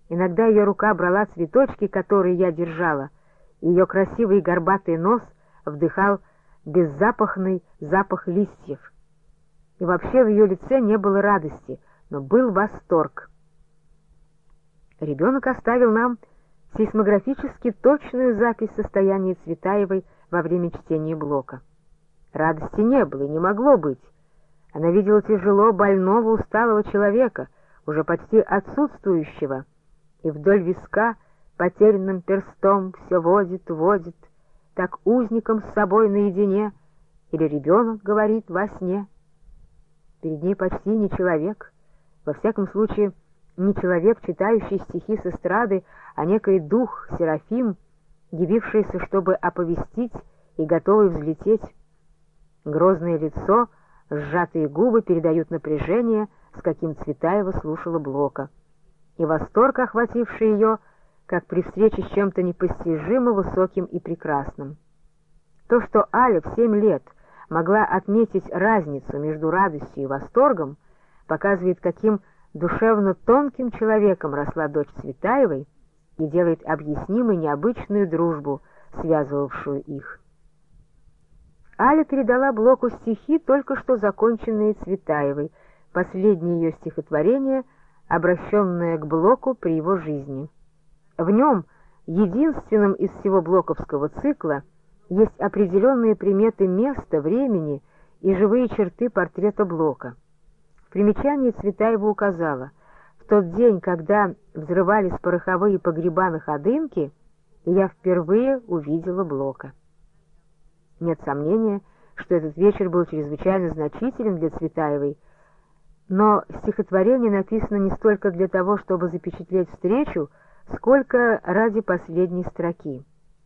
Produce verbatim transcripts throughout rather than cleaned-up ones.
Иногда ее рука брала цветочки, которые я держала, и ее красивый горбатый нос вдыхал беззапахный запах листьев. И вообще в ее лице не было радости, но был восторг. Ребенок оставил нам сейсмографически точную запись состояния Цветаевой во время чтения Блока. Радости не было и не могло быть. Она видела тяжело больного, усталого человека, уже почти отсутствующего, и вдоль виска потерянным перстом все водит, водит, так узником с собой наедине, или ребенок говорит во сне. Перед ней почти не человек, во всяком случае, не человек, читающий стихи с эстрады, а некий дух, Серафим, явившийся, чтобы оповестить и готовый взлететь. Грозное лицо, сжатые губы передают напряжение, с каким Цветаева слушала Блока, и восторг, охвативший ее, как при встрече с чем-то непостижимо высоким и прекрасным. То, что Аля в семь лет могла отметить разницу между радостью и восторгом, показывает, каким душевно тонким человеком росла дочь Цветаевой и делает объяснимой необычную дружбу, связывавшую их. Аля передала Блоку стихи, только что законченные Цветаевой, последнее ее стихотворение, обращенное к Блоку при его жизни. В нем, единственном из всего блоковского цикла, есть определенные приметы места, времени и живые черты портрета Блока. В примечании Цветаева указала: в тот день, когда взрывались пороховые погреба на Ходынке, я впервые увидела Блока. Нет сомнения, что этот вечер был чрезвычайно значителен для Цветаевой, но стихотворение написано не столько для того, чтобы запечатлеть встречу, сколько ради последней строки.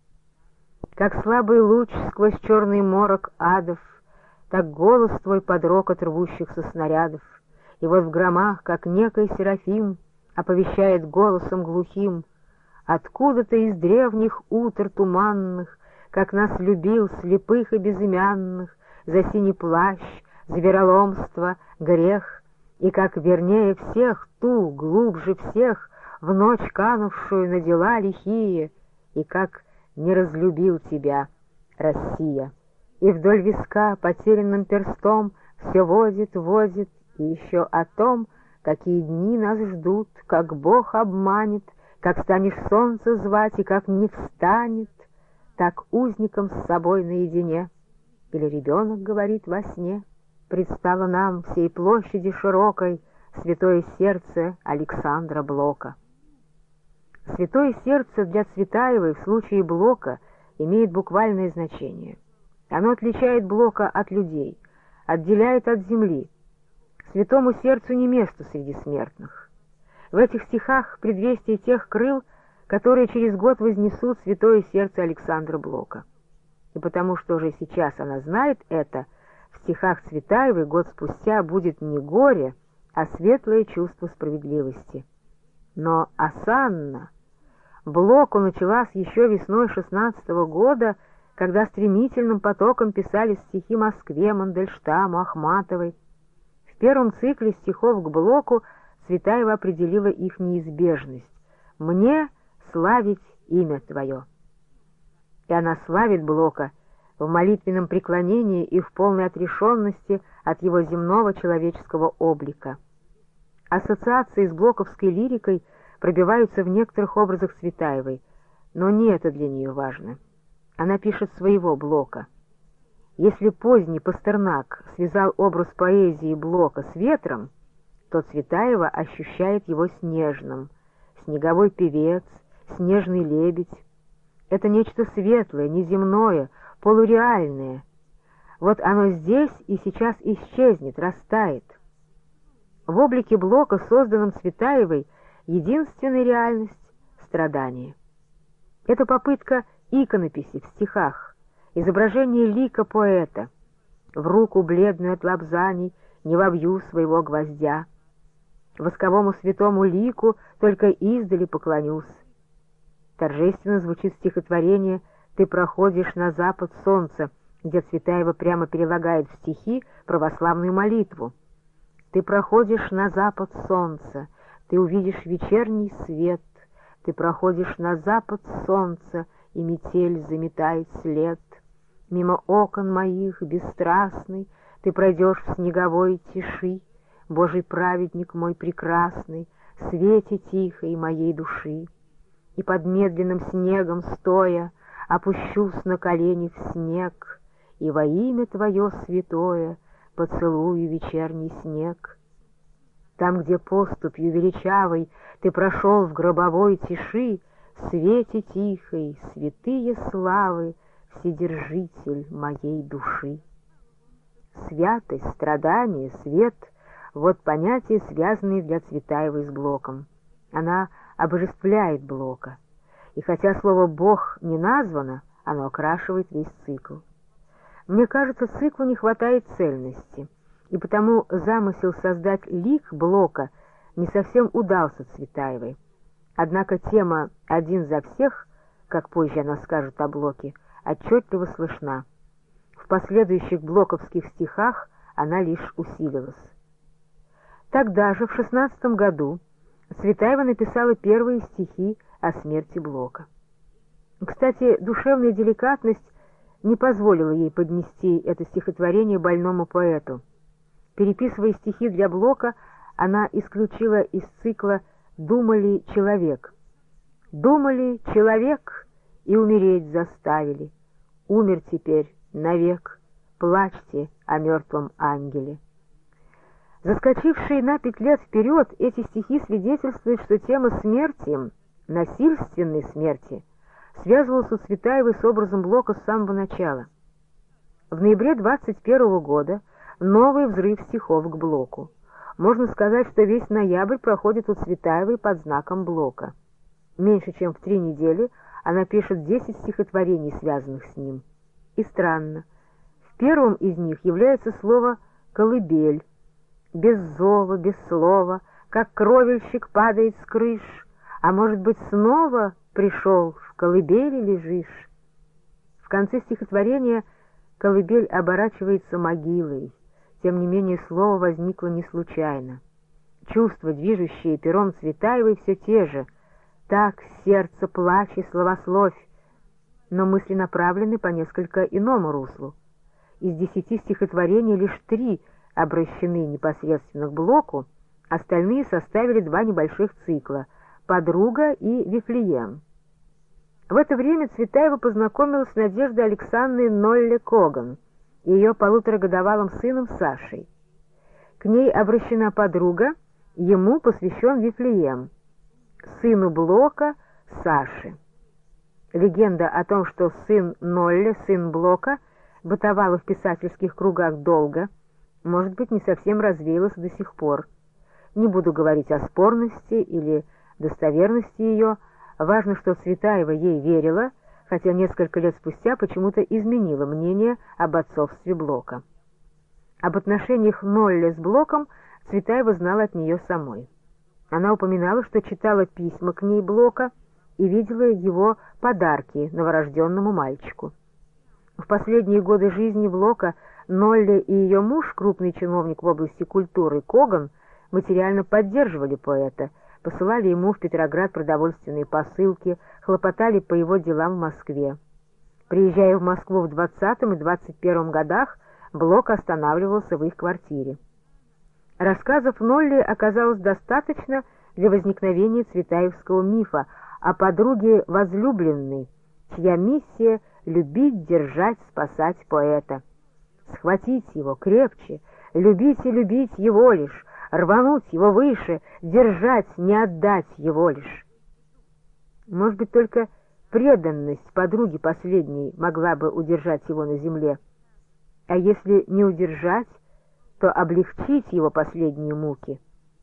Как слабый луч сквозь черный морок адов, так голос твой под рокот рвущихся снарядов, и вот в громах, как некий Серафим, оповещает голосом глухим: откуда-то из древних утр туманных, как нас любил слепых и безымянных, за синий плащ, за вероломство, грех, и как вернее всех ту, глубже всех, в ночь канувшую на дела лихие, и как не разлюбил тебя, Россия. И вдоль виска потерянным перстом все возит, возит, и еще о том, какие дни нас ждут, как Бог обманет, как станешь солнце звать, и как не встанет, так узником с собой наедине. Или ребенок говорит во сне: предстало нам всей площади широкой святое сердце Александра Блока. Святое сердце для Цветаевой в случае Блока имеет буквальное значение. Оно отличает Блока от людей, отделяет от земли. Святому сердцу не место среди смертных. В этих стихах предвестие тех крыл, которые через год вознесут святое сердце Александра Блока. И потому что уже сейчас она знает это, в стихах Цветаевой год спустя будет не горе, а светлое чувство справедливости. Но осанна Блоку началась еще весной шестнадцатого года, когда стремительным потоком писали стихи Москве, Мандельштаму, Ахматовой. В первом цикле стихов к Блоку Цветаева определила их неизбежность: «Мне славить имя твое». И она славит Блока в молитвенном преклонении и в полной отрешенности от его земного человеческого облика. Ассоциации с блоковской лирикой пробиваются в некоторых образах Цветаевой, но не это для нее важно. Она пишет своего Блока. Если поздний Пастернак связал образ поэзии Блока с ветром, то Цветаева ощущает его снежным: снеговой певец, снежный лебедь. Это нечто светлое, неземное, полуреальное. Вот оно здесь и сейчас исчезнет, растает. В облике Блока, созданном Цветаевой, единственная реальность — страдание. Это попытка иконописи в стихах, изображение лика поэта. В руку бледную от лапзаний не вобью своего гвоздя. Восковому святому лику только издали поклонюсь. Торжественно звучит стихотворение «Ты проходишь на запад солнца», где Цветаева прямо перелагает в стихи православную молитву. «Ты проходишь на запад солнца, ты увидишь вечерний свет, Ты проходишь на запад солнца, и метель заметает след. Мимо окон моих бесстрастный ты пройдешь в снеговой тиши, Божий праведник мой прекрасный, свете тихой моей души. И под медленным снегом стоя опущусь на колени в снег, И во имя Твое святое поцелую вечерний снег. Там, где поступью величавой ты прошел в гробовой тиши, в свете тихой, святые славы, Вседержитель моей души. Святость, страдание, свет — вот понятия, связанные для Цветаевой с Блоком. Она обожествляет Блока, и хотя слово «Бог» не названо, оно окрашивает весь цикл. Мне кажется, циклу не хватает цельности, и потому замысел создать лик Блока не совсем удался Цветаевой. Однако тема «один за всех», как позже она скажет о Блоке, отчетливо слышна. В последующих блоковских стихах она лишь усилилась. Тогда же, в шестнадцатом году, Цветаева написала первые стихи о смерти Блока. Кстати, душевная деликатность не позволила ей поднести это стихотворение больному поэту. Переписывая стихи для Блока, она исключила из цикла «Думали человек». «Думали человек и умереть заставили. Умер теперь навек, плачьте о мертвом ангеле». Заскочившие на пять лет вперед, эти стихи свидетельствуют, что тема смерти, насильственной смерти, связывалась у Цветаевой с образом Блока с самого начала. В ноябре двадцать первого года новый взрыв стихов к Блоку. Можно сказать, что весь ноябрь проходит у Цветаевой под знаком Блока. Меньше чем в три недели она пишет десять стихотворений, связанных с ним. И странно, в первом из них является слово «колыбель». Без зова, без слова, как кровельщик падает с крыш, а может быть, снова пришел, в колыбели лежишь. В конце стихотворения колыбель оборачивается могилой. Тем не менее, слово возникло не случайно. Чувства, движущие пером Цветаевой, все те же. Так, сердце, плачь и словословь, но мысли направлены по несколько иному руслу. Из десяти стихотворений лишь три обращены непосредственно к Блоку, остальные составили два небольших цикла «Подруга» и «Вифлеем». В это время Цветаева познакомилась с Надеждой Александровной Нолле-Коган и ее полуторагодовалым сыном Сашей. К ней обращена «Подруга», ему посвящен «Вифлеем», сыну Блока Саше. Легенда о том, что сын Нолле, сын Блока, бытовала в писательских кругах долго, может быть, не совсем развеялась до сих пор. Не буду говорить о спорности или достоверности ее, важно, что Цветаева ей верила, хотя несколько лет спустя почему-то изменила мнение об отцовстве Блока. Об отношениях Нолле с Блоком Цветаева знала от нее самой. Она упоминала, что читала письма к ней Блока и видела его подарки новорожденному мальчику. В последние годы жизни Блока Нолле и ее муж, крупный чиновник в области культуры Коган, материально поддерживали поэта, посылали ему в Петроград продовольственные посылки, хлопотали по его делам в Москве. Приезжая в Москву в двадцатом и двадцать первом годах, Блок останавливался в их квартире. Рассказов Нолле оказалось достаточно для возникновения цветаевского мифа о подруге возлюбленной, чья миссия — любить, держать, спасать поэта. Схватить его крепче, любить и любить его лишь, рвануть его выше, держать, не отдать его лишь. Может быть, только преданность подруги последней могла бы удержать его на земле, а если не удержать, то облегчить его последние муки.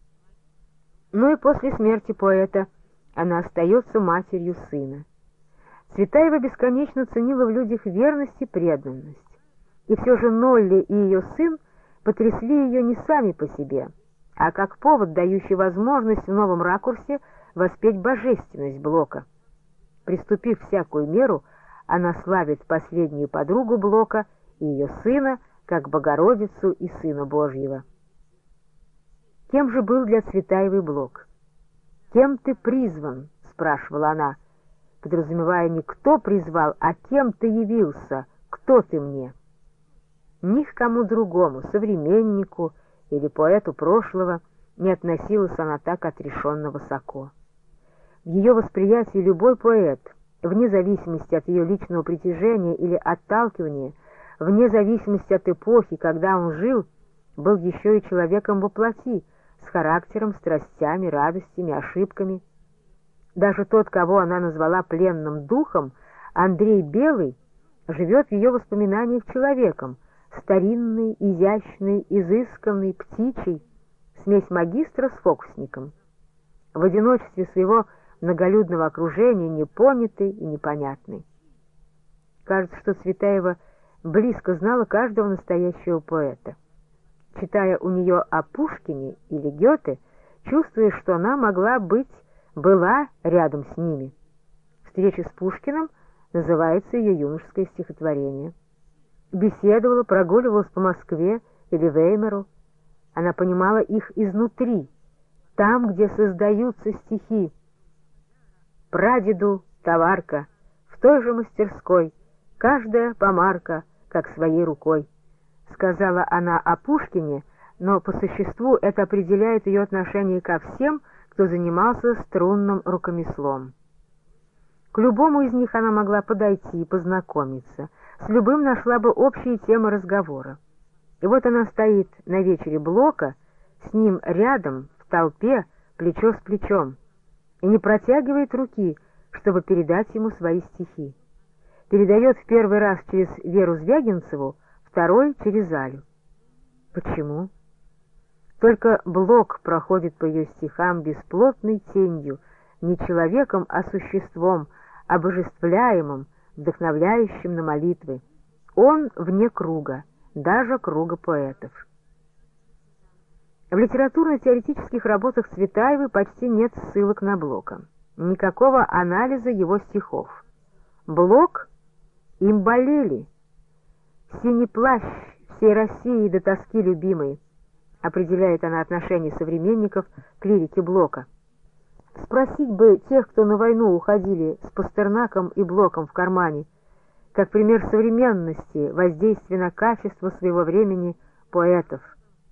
Ну и после смерти поэта она остается матерью сына. Цветаева бесконечно ценила в людях верность и преданность, и все же Нолле и ее сын потрясли ее не сами по себе, а как повод, дающий возможность в новом ракурсе воспеть божественность Блока. Приступив всякую меру, она славит последнюю подругу Блока и ее сына, как Богородицу и Сына Божьего. Кем же был для Цветаевой Блок? Кем ты призван? спрашивала она, подразумевая не «кто призвал», а «кем ты явился, кто ты мне?» Ни к кому другому, современнику или поэту прошлого, не относилась она так отрешенно высоко. В ее восприятии любой поэт, вне зависимости от ее личного притяжения или отталкивания, вне зависимости от эпохи, когда он жил, был еще и человеком во плоти, с характером, страстями, радостями, ошибками. Даже тот, кого она назвала пленным духом, Андрей Белый, живет в ее воспоминаниях человеком, старинный, изящный, изысканный, птичий, смесь магистра с фокусником. В одиночестве своего многолюдного окружения непонятый и непонятный. Кажется, что Цветаева близко знала каждого настоящего поэта. Читая у нее о Пушкине или Гёте, чувствуя, что она могла быть, была рядом с ними. Встреча с Пушкиным называется ее юношеское стихотворение. Беседовала, прогуливалась по Москве или Веймару. Она понимала их изнутри, там, где создаются стихи. Прадеду товарка, в той же мастерской, каждая помарка, как своей рукой. Сказала она о Пушкине, но по существу это определяет ее отношение ко всем, кто занимался струнным рукомеслом. К любому из них она могла подойти и познакомиться, с любым нашла бы общие темы разговора. И вот она стоит на вечере Блока, с ним рядом, в толпе, плечо с плечом, и не протягивает руки, чтобы передать ему свои стихи. Передает в первый раз через Веру Звягинцеву, второй через Алю. Почему? Только Блок проходит по ее стихам бесплотной тенью, не человеком, а существом, обожествляемым, вдохновляющим на молитвы. Он вне круга, даже круга поэтов. В литературно-теоретических работах Цветаевой почти нет ссылок на Блока, никакого анализа его стихов. Блок им болели. «Синий плащ всей России до тоски любимой», определяет она отношение современников к лирике Блока. Спросить бы тех, кто на войну уходили с Пастернаком и Блоком в кармане, как пример современности, воздействия на качество своего времени поэтов.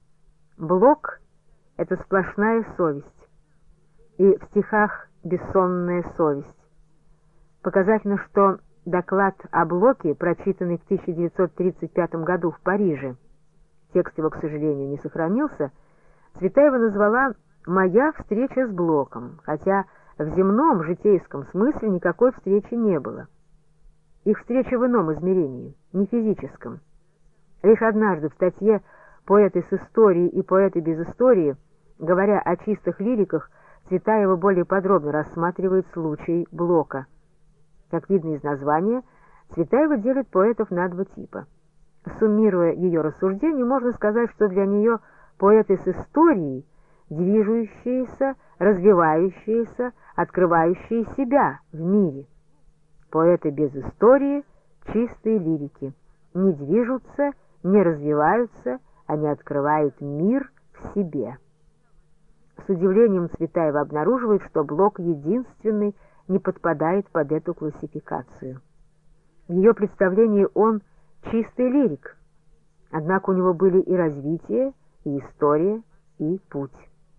Блок — это сплошная совесть, и в стихах бессонная совесть. Показательно, что доклад о Блоке, прочитанный в тысяча девятьсот тридцать пятом году в Париже, текст его, к сожалению, не сохранился, Цветаева назвала «Моя встреча с Блоком», хотя в земном, житейском смысле никакой встречи не было. Их встреча в ином измерении, не физическом. Лишь однажды в статье «Поэты с историей и поэты без истории», говоря о чистых лириках, Цветаева более подробно рассматривает случай Блока. Как видно из названия, Цветаева делит поэтов на два типа. Суммируя ее рассуждения, можно сказать, что для нее поэты с историей — движущиеся, развивающиеся, открывающие себя в мире. Поэты без истории — чистые лирики, не движутся, не развиваются, они открывают мир в себе. С удивлением Цветаева обнаруживает, что Блок единственный не подпадает под эту классификацию. В ее представлении он чистый лирик, однако у него были и развитие, и история, и путь.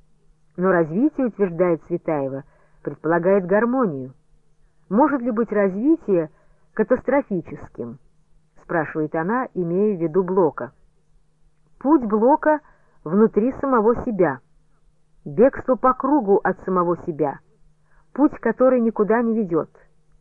Но развитие, утверждает Цветаева, предполагает гармонию. Может ли быть развитие катастрофическим? Спрашивает она, имея в виду Блока. Путь Блока внутри самого себя, бегство по кругу от самого себя, путь, который никуда не ведет.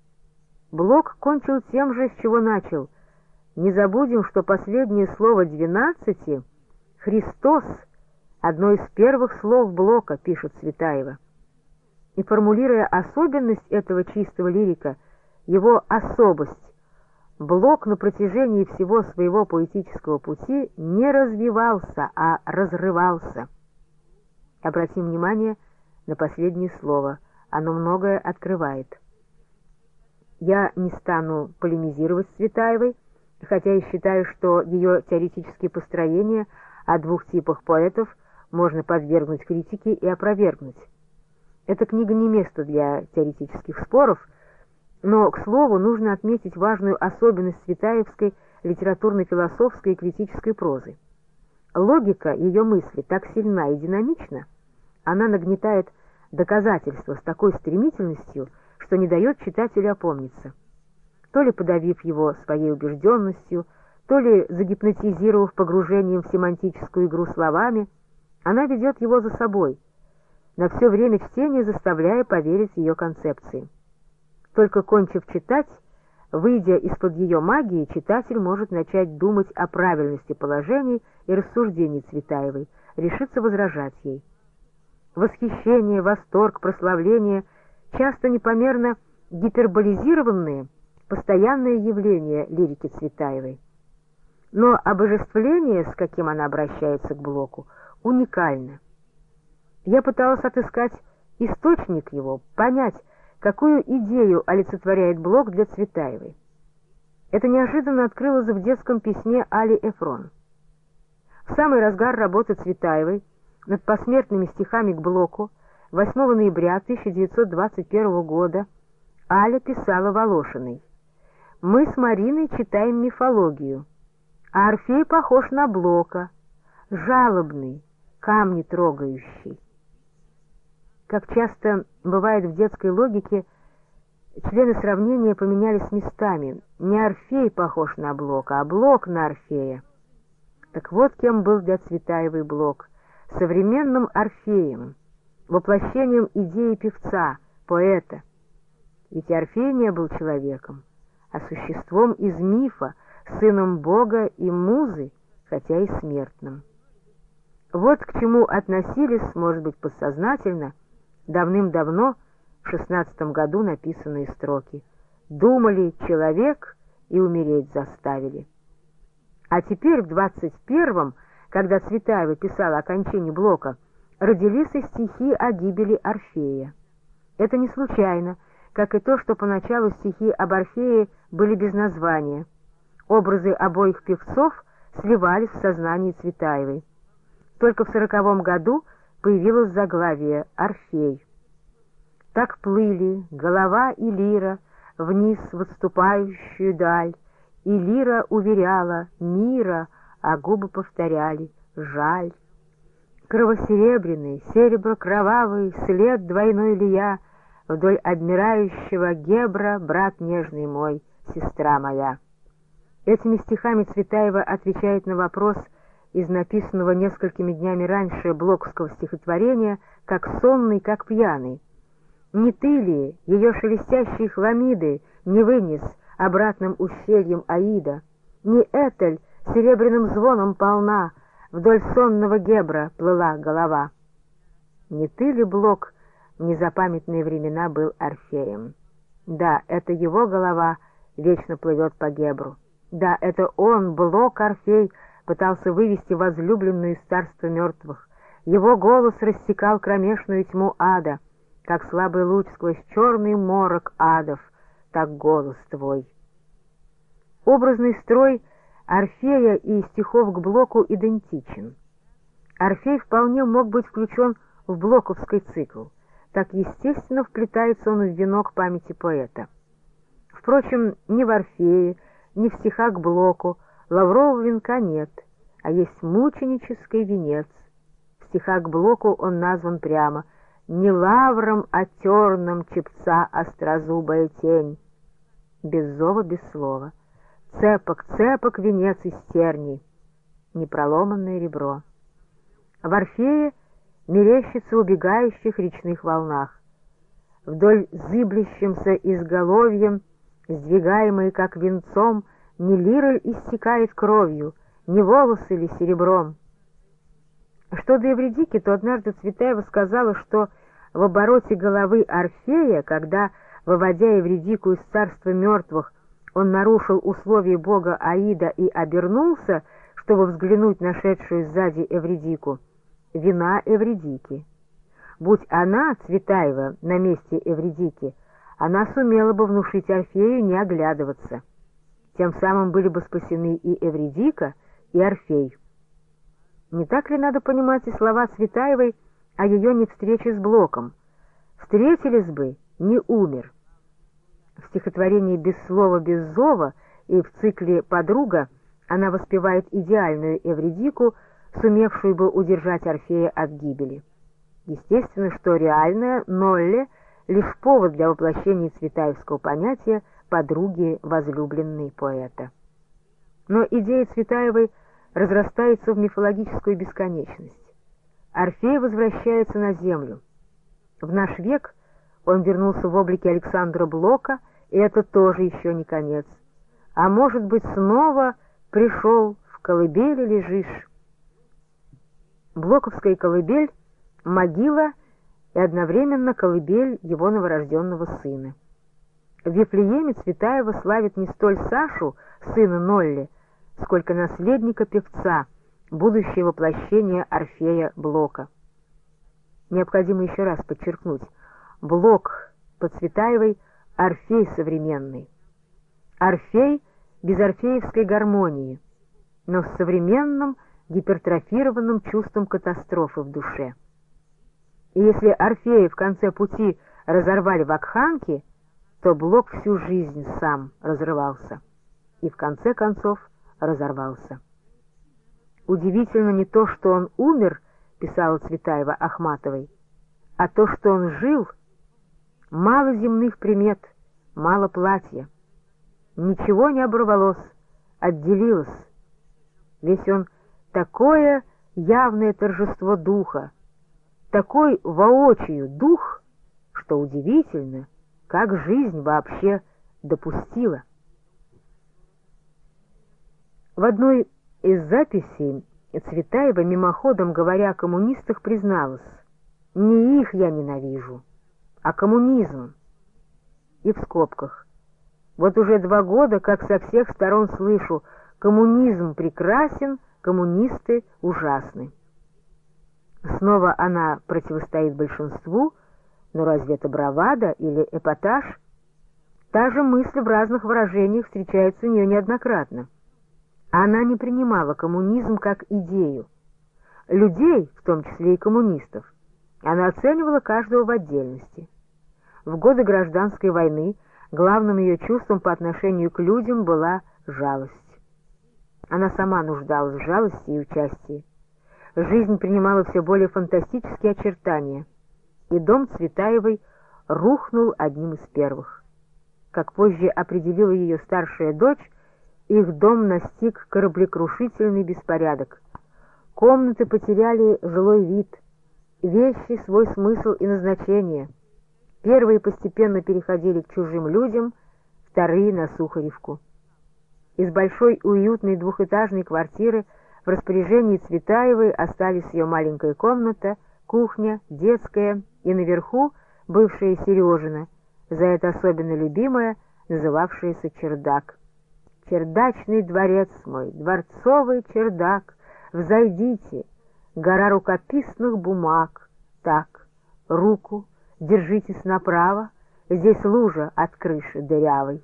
Блок кончил тем же, с чего начал. Не забудем, что последнее слово двенадцати — «Христос» — одно из первых слов Блока, пишет Цветаева. И формулируя особенность этого чистого лирика, его особость, Блок на протяжении всего своего поэтического пути не развивался, а разрывался. Обратим внимание на последнее слово, оно многое открывает. Я не стану полемизировать с Цветаевой, хотя и считаю, что ее теоретические построения о двух типах поэтов можно подвергнуть критике и опровергнуть. Эта книга не место для теоретических споров, но, к слову, нужно отметить важную особенность цветаевской литературно-философской и критической прозы. Логика ее мысли так сильна и динамична, она нагнетает доказательства с такой стремительностью, что не дает читателю опомниться. То ли подавив его своей убежденностью, то ли загипнотизировав погружением в семантическую игру словами, она ведет его за собой, на все время чтения заставляя поверить ее концепции. Только кончив читать, выйдя из-под ее магии, читатель может начать думать о правильности положений и рассуждений Цветаевой, решиться возражать ей. Восхищение, восторг, прославление — часто непомерно гиперболизированные, постоянные явления лирики Цветаевой. Но обожествление, с каким она обращается к Блоку, уникально. Я пыталась отыскать источник его, понять, какую идею олицетворяет Блок для Цветаевой. Это неожиданно открылось в детском письме Али Эфрон. В самый разгар работы Цветаевой над посмертными стихами к Блоку восьмого ноября тысяча девятьсот двадцать первого года Аля писала Волошиной: «Мы с Мариной читаем мифологию, а Орфей похож на Блока, жалобный, камни трогающий». Как часто бывает в детской логике, члены сравнения поменялись местами. Не Орфей похож на Блока, а Блок на Орфея. Так вот кем был для Цветаевой Блок: современным Орфеем, воплощением идеи певца, поэта. Ведь Орфей не был человеком, а существом из мифа, сыном Бога и музы, хотя и смертным. Вот к чему относились, может быть, подсознательно, давным-давно, в шестнадцатом году написанные строки: «Думали человек и умереть заставили». А теперь, в двадцать первом, когда Цветаева писала о кончине Блока, родились и стихи о гибели Орфея. Это не случайно, как и то, что поначалу стихи об Орфее были без названия. Образы обоих певцов сливались в сознании Цветаевой. Только в сороковом году появилось заглавие «Орфей». Так плыли голова и лира вниз в отступающую даль, и лира уверяла мира, а губы повторяли «жаль». Кровосеребряный, серебро-кровавый след двойной лия вдоль обмирающего Гебра, брат нежный мой, сестра моя. Этими стихами Цветаева отвечает на вопрос из написанного несколькими днями раньше блоковского стихотворения «Как сонный, как пьяный». Не ты ли ее шелестящие хламиды не вынес обратным ущельем Аида? Не Этель серебряным звоном полна вдоль сонного Гебра плыла голова? Не ты ли, Блок, в незапамятные времена был Орфеем? Да, это его голова вечно плывет по Гебру. Да, это он, Блок Орфей, пытался вывести возлюбленную из царства мертвых. Его голос рассекал кромешную тьму ада, как слабый луч сквозь черный морок адов, так голос твой. Образный строй Орфея и стихов к Блоку идентичен. Орфей вполне мог быть включен в блоковский цикл, так естественно вплетается он в венок памяти поэта. Впрочем, ни в Орфее, ни в стихах к Блоку лаврового венка нет, а есть мученический венец. В стихах к Блоку он назван прямо «Не лавром, а терном чепца острозубая тень». Без зова, без слова. Цепок, цепок венец из терний, непроломанное ребро. В Орфее мерещится убегающих речных волнах. Вдоль зыблющимся изголовьем, сдвигаемый как венцом, не лира истекает кровью, не волосы ли серебром. Что до Эвридики, то однажды Цветаева сказала, что в обороте головы Орфея, когда, выводя Эвридику из царства мертвых, он нарушил условия бога Аида и обернулся, чтобы взглянуть на шедшую сзади Эвридику, вина Эвридики. Будь она, Цветаева, на месте Эвридики, она сумела бы внушить Орфею не оглядываться. Тем самым были бы спасены и Эвридика, и Орфей. Не так ли надо понимать и слова Цветаевой о ее невстрече с Блоком, Встретились бы, не умер. В стихотворении «Без слова, без зова» и в цикле «Подруга» она воспевает идеальную Эвридику, сумевшую бы удержать Орфея от гибели. Естественно, что реальная Нолле — лишь повод для воплощения цветаевского понятия подруги возлюбленной поэта. Но идея Цветаевой разрастается в мифологическую бесконечность. Орфей возвращается на землю. В наш век он вернулся в облике Александра Блока, и это тоже еще не конец. А может быть, снова пришел, в колыбели лежишь. Блоковская колыбель — могила и одновременно колыбель его новорожденного сына. В Вифлееме Цветаева славит не столь Сашу, сына Нолли, сколько наследника певца, будущее воплощение Орфея Блока. Необходимо еще раз подчеркнуть: Блок по Цветаевой — Орфей современный. Орфей без орфеевской гармонии, но с современным гипертрофированным чувством катастрофы в душе. И если Орфея в конце пути разорвали вакханки, то Блок всю жизнь сам разрывался и в конце концов разорвался. Удивительно не то, что он умер, писала Цветаева Ахматовой, а то, что он жил. Мало земных примет, мало платья. Ничего не оборвалось, отделилось. Весь он такое явное торжество духа, такой воочию дух, что удивительно, как жизнь вообще допустила. В одной из записей Цветаева, мимоходом говоря о коммунистах, призналась: «Не их я ненавижу, а коммунизм». И в скобках: «Вот уже два года, как со всех сторон слышу: коммунизм прекрасен, коммунисты ужасны». Снова она противостоит большинству, но разве это бравада или эпатаж? Та же мысль в разных выражениях встречается у нее неоднократно. Она не принимала коммунизм как идею. Людей, в том числе и коммунистов, она оценивала каждого в отдельности. В годы гражданской войны главным ее чувством по отношению к людям была жалость. Она сама нуждалась в жалости и участии. Жизнь принимала все более фантастические очертания, и дом Цветаевой рухнул одним из первых. Как позже определила ее старшая дочь, их дом настиг кораблекрушительный беспорядок. Комнаты потеряли жилой вид, вещи свой смысл и назначение. Первые постепенно переходили к чужим людям, вторые — на Сухаревку. Из большой уютной двухэтажной квартиры в распоряжении Цветаевой остались ее маленькая комната, кухня, детская и наверху бывшая Сережина, за это особенно любимая, называвшаяся чердак. «Чердачный дворец мой, дворцовый чердак, взойдите, гора рукописных бумаг, так, руку держитесь направо, здесь лужа от крыши дырявой».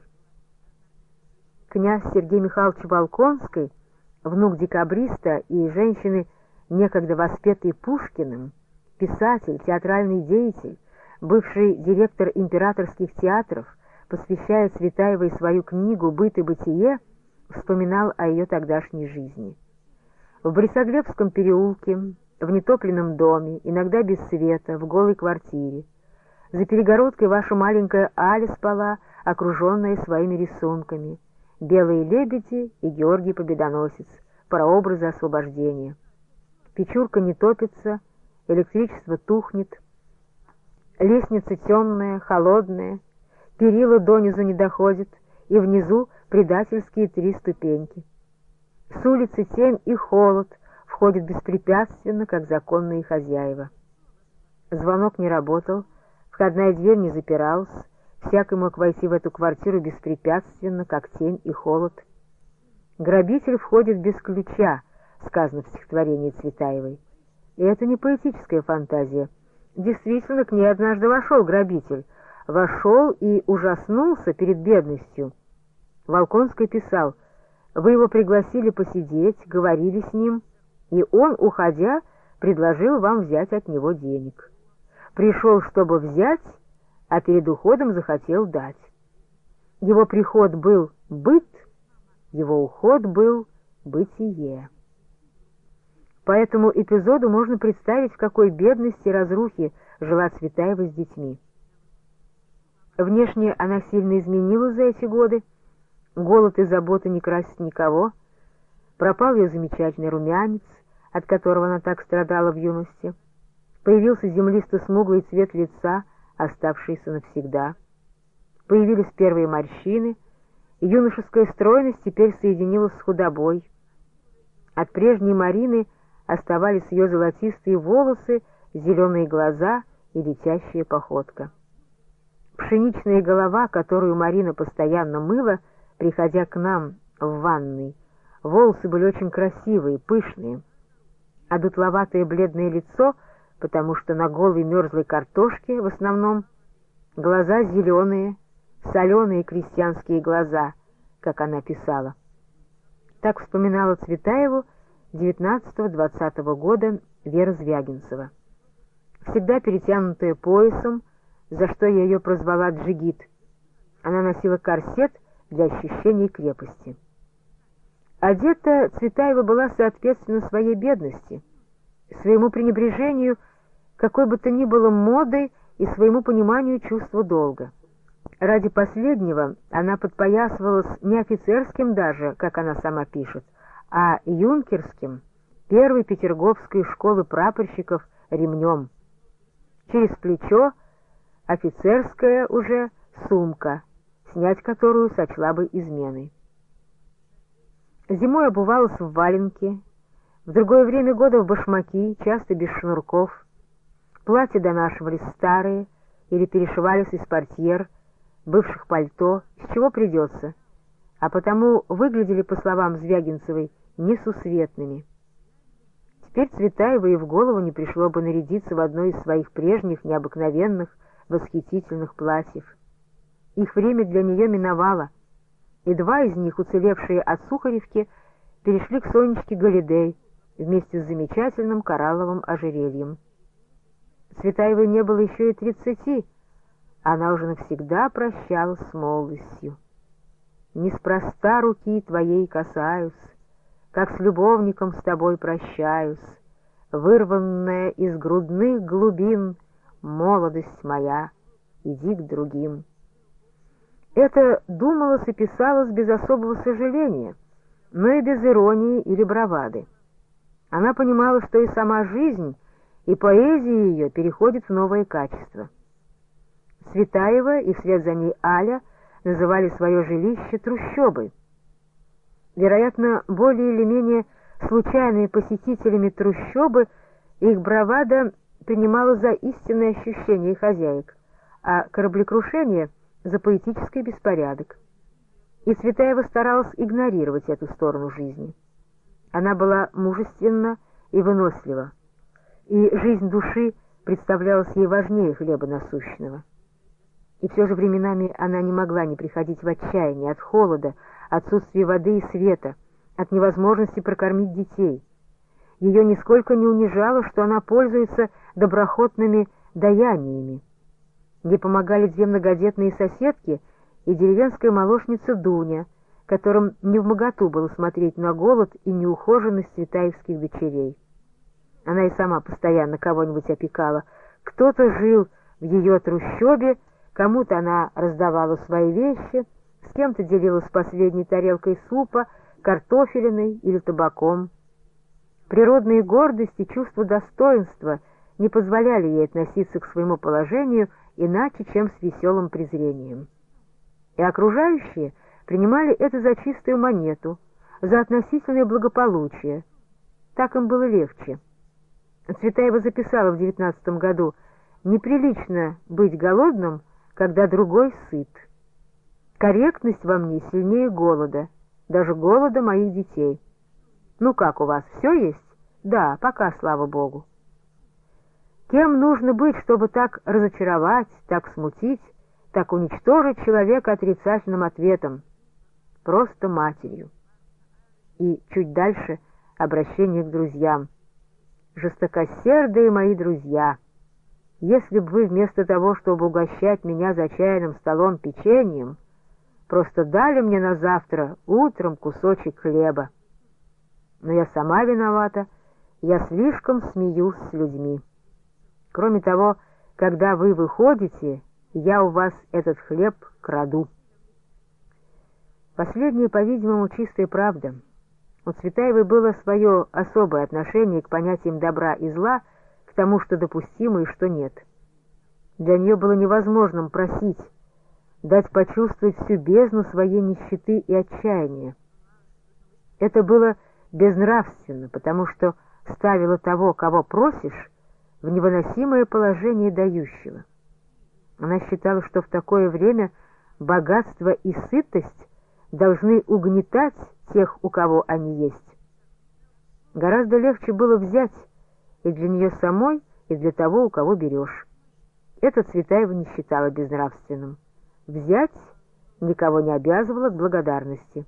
Князь Сергей Михайлович Волконский, внук декабриста и женщины, некогда воспетой Пушкиным, писатель, театральный деятель, бывший директор императорских театров, посвящая Цветаевой свою книгу «Быт и бытие», вспоминал о ее тогдашней жизни. В Борисоглебском переулке, в нетопленном доме, иногда без света, в голой квартире. За перегородкой ваша маленькая Аля спала, окруженная своими рисунками. Белые лебеди и Георгий Победоносец, прообразы освобождения. Печурка не топится, электричество тухнет. Лестница темная, холодная, перила донизу не доходят, и внизу предательские три ступеньки. С улицы тень и холод входят беспрепятственно, как законные хозяева. Звонок не работал, входная дверь не запиралась, всякий мог войти в эту квартиру беспрепятственно, как тень и холод. «Грабитель входит без ключа», сказано в стихотворении Цветаевой. И это не поэтическая фантазия. Действительно, к ней однажды вошел грабитель. Вошел и ужаснулся перед бедностью. Волконский писал: «Вы его пригласили посидеть, говорили с ним, и он, уходя, предложил вам взять от него денег. Пришел, чтобы взять, а перед уходом захотел дать. Его приход был быт, его уход был бытие. По этому эпизоду можно представить, в какой бедности и разрухе жила Цветаева с детьми. Внешне она сильно изменилась за эти годы, голод и забота не красят никого, пропал ее замечательный румянец, от которого она так страдала в юности, появился землисто-смуглый цвет лица, оставшийся навсегда, появились первые морщины, и юношеская стройность теперь соединилась с худобой. От прежней Марины оставались ее золотистые волосы, зеленые глаза и летящая походка. Пшеничная голова, которую Марина постоянно мыла, приходя к нам в ванной, волосы были очень красивые, пышные, а дутловатое бледное лицо, потому что на голой мерзлой картошке в основном, глаза зеленые, соленые крестьянские глаза, как она писала. Так вспоминала Цветаеву девятнадцатого-двадцатого года Вера Звягинцева. Всегда перетянутая поясом, за что я ее прозвала Джигит. Она носила корсет для ощущения крепости. Одета Цветаева была соответственно своей бедности, своему пренебрежению какой бы то ни было моды и своему пониманию чувства долга. Ради последнего она подпоясывалась не офицерским даже, как она сама пишет, а юнкерским, первой петерговской школы прапорщиков, ремнем. Через плечо офицерская уже сумка, снять которую сочла бы изменой. Зимой обувалась в валенки, в другое время года в башмаки, часто без шнурков. Платья донашивались старые или перешивались из портьер, бывших пальто, с чего придется, а потому выглядели, по словам Звягинцевой, несусветными. Теперь Цветаева и в голову не пришло бы нарядиться в одно из своих прежних необыкновенных восхитительных платьев. Их время для нее миновало, и два из них, уцелевшие от Сухаревки, перешли к Сонечке Галидей вместе с замечательным коралловым ожерельем. Цветаевой не было еще и тридцати, она уже навсегда прощалась с молодостью. «Неспроста руки твоей касаюсь, как с любовником с тобой прощаюсь, вырванная из грудных глубин молодость моя, иди к другим». Это думалось и писалось без особого сожаления, но и без иронии или бравады. Она понимала, что и сама жизнь, и поэзия ее переходит в новое качество. Цветаева и вслед за ней Аля называли свое жилище трущобой. Вероятно, более или менее случайные посетителями трущобы их бравада принимала за истинное ощущение хозяек, а кораблекрушение — за поэтический беспорядок. И Цветаева старалась игнорировать эту сторону жизни. Она была мужественна и вынослива, и жизнь души представлялась ей важнее хлеба насущного. И все же временами она не могла не приходить в отчаяние от холода, отсутствия воды и света, от невозможности прокормить детей. Ее нисколько не унижало, что она пользуется доброхотными даяниями. Ей помогали две многодетные соседки и деревенская молочница Дуня, которым невмоготу было смотреть на голод и неухоженность цветаевских дочерей. Она и сама постоянно кого-нибудь опекала. Кто-то жил в ее трущобе, кому-то она раздавала свои вещи, с кем-то делилась последней тарелкой супа, картофелиной или табаком. Природные гордости, чувство достоинства не позволяли ей относиться к своему положению иначе, чем с веселым презрением. И окружающие принимали это за чистую монету, за относительное благополучие. Так им было легче. Цветаева записала в девятнадцатом году: «Неприлично быть голодным, когда другой сыт. Корректность во мне сильнее голода, даже голода моих детей. Ну как у вас, все есть? Да, пока, слава Богу». Кем нужно быть, чтобы так разочаровать, так смутить, так уничтожить человека отрицательным ответом? Просто матерью. И чуть дальше обращение к друзьям. «Жестокосердые мои друзья, если бы вы вместо того, чтобы угощать меня за чайным столом печеньем, просто дали мне на завтра утром кусочек хлеба. Но я сама виновата, я слишком смеюсь с людьми. Кроме того, когда вы выходите, я у вас этот хлеб краду». Последнее, по-видимому, чистая правда. У Цветаевой было свое особое отношение к понятиям добра и зла, к тому, что допустимо и что нет. Для нее было невозможным просить, дать почувствовать всю бездну своей нищеты и отчаяния. Это было безнравственно, потому что ставило того, кого просишь, в невыносимое положение дающего. Она считала, что в такое время богатство и сытость должны угнетать тех, у кого они есть. Гораздо легче было взять и для нее самой, и для того, у кого берешь. Это Цветаева не считала безнравственным. Взять никого не обязывало к благодарности.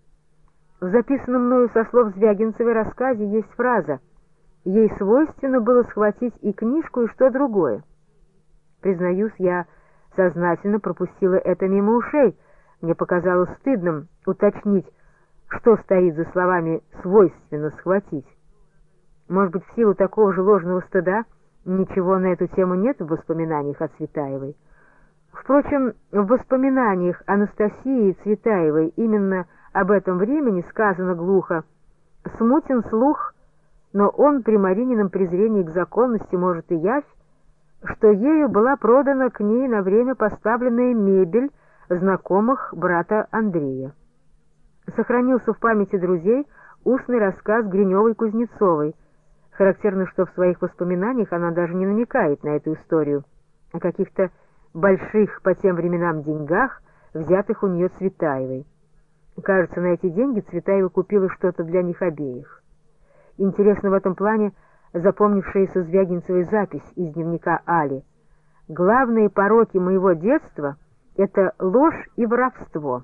В записанном мною со слов Звягинцевой рассказе есть фраза: «Ей свойственно было схватить и книжку, и что другое». Признаюсь, я сознательно пропустила это мимо ушей. Мне показалось стыдным уточнить, что стоит за словами «свойственно схватить». Может быть, в силу такого же ложного стыда ничего на эту тему нет в воспоминаниях о Цветаевой. Впрочем, в воспоминаниях Анастасии Цветаевой именно об этом времени сказано глухо: «Смутен слух, но он при Маринином презрении к законности может и явь, что ею была продана к ней на время поставленная мебель знакомых брата Андрея». Сохранился в памяти друзей устный рассказ Гриневой-Кузнецовой. Характерно, что в своих воспоминаниях она даже не намекает на эту историю, о каких-то больших по тем временам деньгах, взятых у нее Цветаевой. Кажется, на эти деньги Цветаева купила что-то для них обеих. Интересно в этом плане запомнившаяся Звягинцевой запись из дневника Али: «Главные пороки моего детства — это ложь и воровство».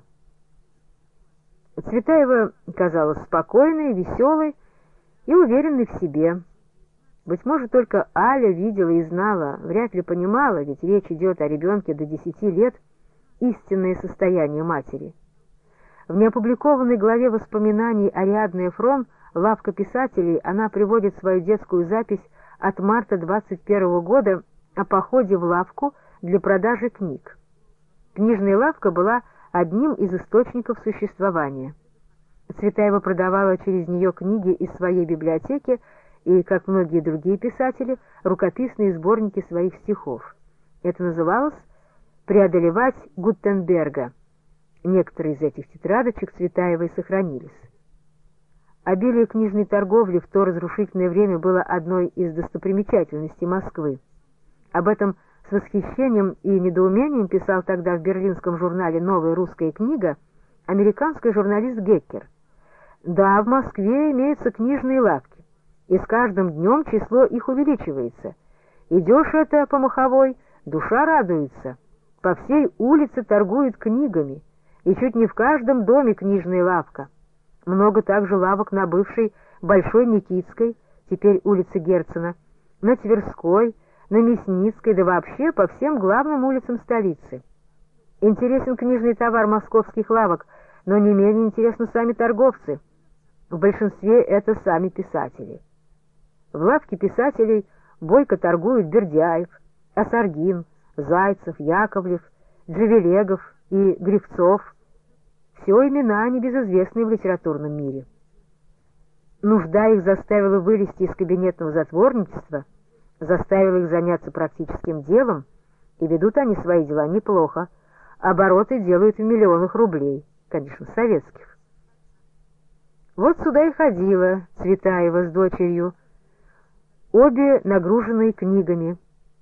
Цветаева казалась спокойной, веселой и уверенной в себе. Быть может, только Аля видела и знала, вряд ли понимала, ведь речь идет о ребенке до десяти лет, истинное состояние матери. В неопубликованной главе воспоминаний Ариадны Эфрон «Лавка писателей» она приводит свою детскую запись от марта двадцать первого года о походе в лавку для продажи книг. Книжная лавка была одним из источников существования. Цветаева продавала через нее книги из своей библиотеки и, как многие другие писатели, рукописные сборники своих стихов. Это называлось «Преодолевать Гутенберга». Некоторые из этих тетрадочек Цветаевой сохранились. Обилие книжной торговли в то разрушительное время было одной из достопримечательностей Москвы. Об этом с восхищением и недоумением писал тогда в берлинском журнале «Новая русская книга» американский журналист Геккер. «Да, в Москве имеются книжные лавки, и с каждым днем число их увеличивается. Идешь это по Маховой, душа радуется. По всей улице торгуют книгами, и чуть не в каждом доме книжная лавка. Много также лавок на бывшей Большой Никитской, теперь улице Герцена, на Тверской, на Мясницкой, да вообще по всем главным улицам столицы. Интересен книжный товар московских лавок, но не менее интересны сами торговцы. В большинстве это сами писатели. В лавке писателей бойко торгуют Бердяев, Осаргин, Зайцев, Яковлев, Джавелегов и Гривцов. Все имена небезызвестные в литературном мире. Нужда их заставила вылезти из кабинетного затворничества, заставила их заняться практическим делом, и ведут они свои дела неплохо. Обороты делают в миллионах рублей, конечно, советских. Вот сюда и ходила Цветаева с дочерью, обе нагруженные книгами.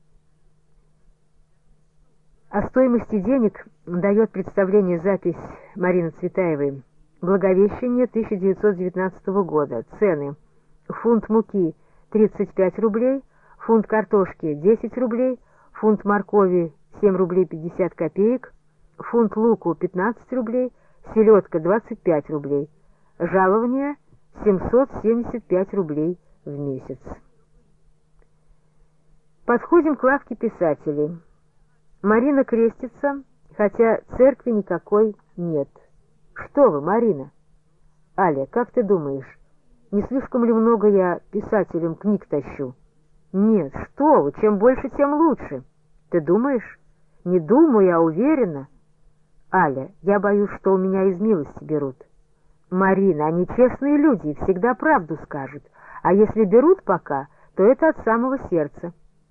О стоимости денег дает представление запись Марины Цветаевой. Благовещение тысяча девятьсот девятнадцатого года. Цены: фунт муки тридцать пять рублей, фунт картошки десять рублей, фунт моркови семь рублей пятьдесят копеек, фунт луку пятнадцать рублей, селедка двадцать пять рублей. Жалование семьсот семьдесят пять рублей в месяц. Подходим к лавке писателей. Марина крестится, хотя церкви никакой нет. Что вы, Марина? Аля, как ты думаешь, не слишком ли много я писателям книг тащу? Нет, что вы, чем больше, тем лучше. Ты думаешь? Не думаю, а уверена. Аля, я боюсь, что у меня из милости берут. Марина, они честные люди и всегда правду скажут. А если берут пока, то это от самого сердца.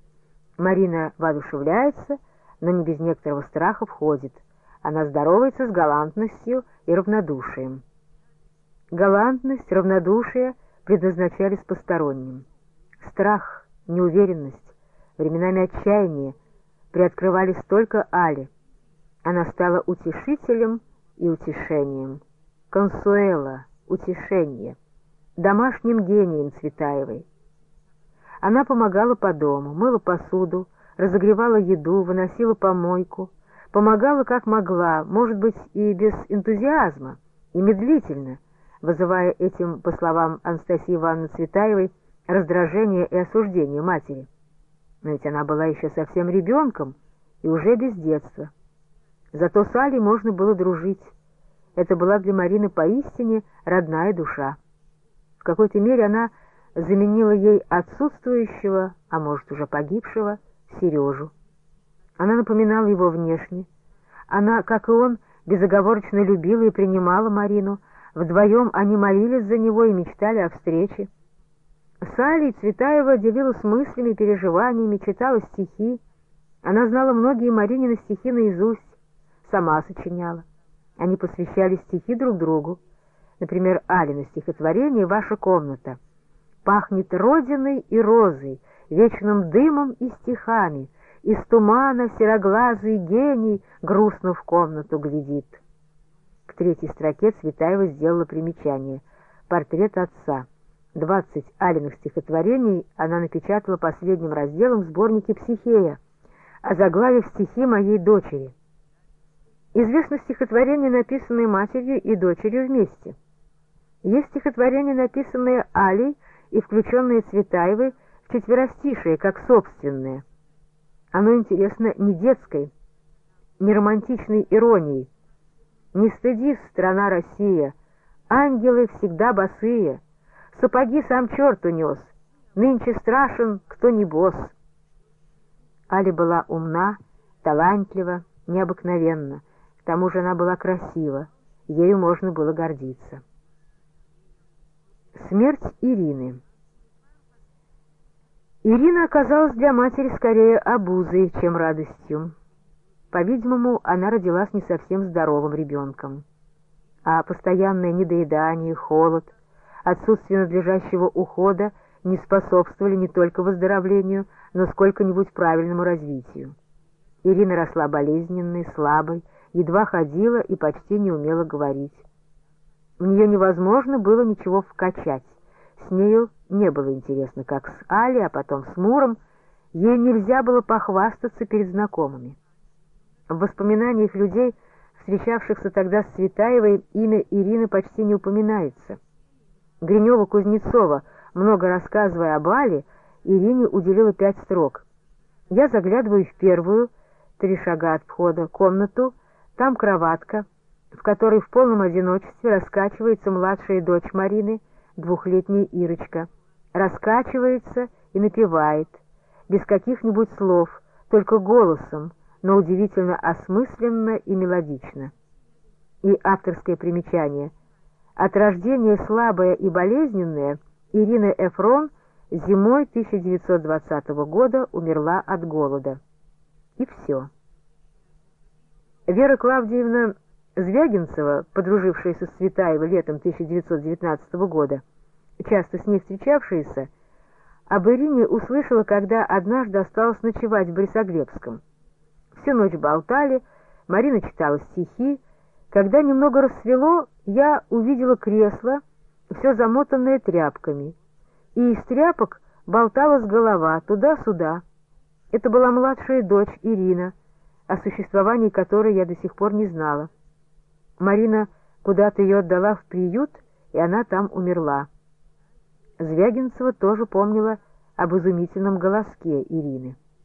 Марина воодушевляется, но не без некоторого страха входит. Она здоровается с галантностью и равнодушием. Галантность, равнодушие предназначались посторонним. Страх, неуверенность, временами отчаяние приоткрывались только Але. Она стала утешителем и утешением. Консуэла, утешение, домашним гением Цветаевой. Она помогала по дому, мыла посуду, разогревала еду, выносила помойку, помогала как могла, может быть, и без энтузиазма, и медлительно, вызывая этим, по словам Анастасии Ивановны Цветаевой, раздражение и осуждение матери. Но ведь она была еще совсем ребенком и уже без детства. Зато с Алей можно было дружить. Это была для Марины поистине родная душа. В какой-то мере она заменила ей отсутствующего, а может уже погибшего, Сережу. Она напоминала его внешне. Она, как и он, безоговорочно любила и принимала Марину. Вдвоем они молились за него и мечтали о встрече. С Алей Цветаева делилась мыслями, переживаниями, читала стихи. Она знала многие Маринины стихи наизусть, сама сочиняла. Они посвящали стихи друг другу. Например, Алина стихотворение «Ваша комната». «Пахнет родиной и розой, вечным дымом и стихами, из тумана сероглазый гений грустно в комнату глядит». К третьей строке Цветаева сделала примечание «Портрет отца». Двадцать Алиных стихотворений она напечатала последним разделом в сборнике «Психея», озаглавив «Стихи моей дочери». Известно стихотворения, написанные матерью и дочерью вместе. Есть стихотворения, написанные Алей и включенные Цветаевой в четверостишие, как собственное. Оно интересно не детской, не романтичной иронией. «Не стыдись, страна Россия, ангелы всегда босые, сапоги сам черт унес, нынче страшен, кто не босс». Аля была умна, талантлива, необыкновенна, к тому же она была красива, ею можно было гордиться. Смерть Ирины. Ирина оказалась для матери скорее обузой, чем радостью. По-видимому, она родилась не совсем здоровым ребенком, а постоянное недоедание, холод, отсутствие надлежащего ухода не способствовали не только выздоровлению, но сколько-нибудь правильному развитию. Ирина росла болезненной, слабой, едва ходила и почти не умела говорить. В нее невозможно было ничего вкачать, с нею не было интересно, как с Алей, а потом с Муром, ей нельзя было похвастаться перед знакомыми. В воспоминаниях людей, встречавшихся тогда с Цветаевой, имя Ирины почти не упоминается. Гринева-Кузнецова, много рассказывая об Але, Ирине уделила пять строк. «Я заглядываю в первую, три шага от входа, комнату, там кроватка, в которой в полном одиночестве раскачивается младшая дочь Марины, двухлетняя Ирочка. Раскачивается и напевает, без каких-нибудь слов, только голосом, но удивительно осмысленно и мелодично». И авторское примечание. От рождения слабая и болезненная, Ирина Эфрон зимой тысяча девятьсот двадцатого года умерла от голода. И все. Вера Клавдиевна Звягинцева, подружившаяся с Цветаевой летом тысяча девятьсот девятнадцатого года, часто с ней встречавшаяся, об Ирине услышала, когда однажды осталась ночевать в Борисоглебском. Всю ночь болтали, Марина читала стихи. Когда немного рассвело, я увидела кресло, все замотанное тряпками, и из тряпок болталась голова туда-сюда. Это была младшая дочь Ирина, о существовании которой я до сих пор не знала. Марина куда-то ее отдала в приют, и она там умерла. Звягинцева тоже помнила об изумительном голоске Ирины.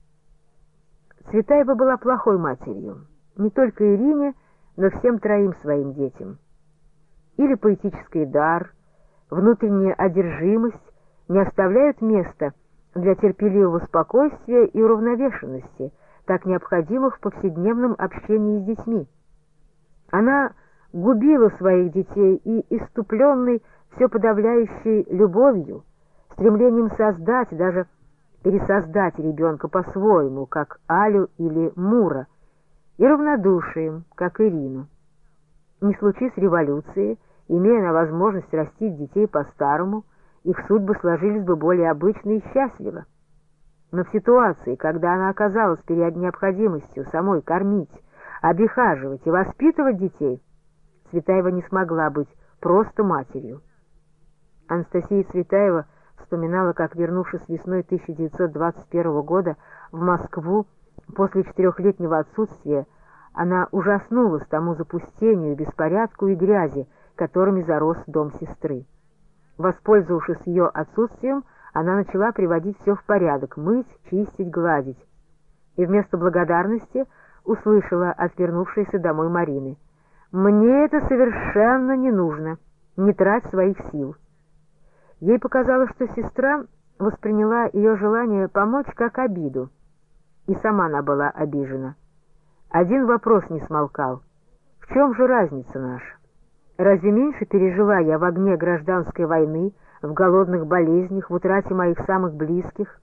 Цветаева была плохой матерью, не только Ирине, но всем троим своим детям. Или поэтический дар, внутренняя одержимость не оставляют места для терпеливого спокойствия и уравновешенности, так необходимых в повседневном общении с детьми. Она губила своих детей и, иступленной все подавляющей любовью, стремлением создать, даже пересоздать ребенка по-своему, как Алю или Мура, и равнодушием, как Ирину. Не случись революции, имея на возможность растить детей по-старому, их судьбы сложились бы более обычно и счастливо. Но в ситуации, когда она оказалась перед необходимостью самой кормить, обихаживать и воспитывать детей, Цветаева не смогла быть просто матерью. Анастасия Цветаева вспоминала, как, вернувшись весной тысяча девятьсот двадцать первого года в Москву после четырехлетнего отсутствия, она ужаснулась тому запустению, беспорядку и грязи, которыми зарос дом сестры. Воспользовавшись ее отсутствием, она начала приводить все в порядок, мыть, чистить, гладить. И вместо благодарности услышала от вернувшейся домой Марины: «Мне это совершенно не нужно, не трать своих сил». Ей показалось, что сестра восприняла ее желание помочь как обиду, и сама она была обижена. Один вопрос не смолкал: в чем же разница наша? Разве меньше пережила я в огне гражданской войны, в голодных болезнях, в утрате моих самых близких?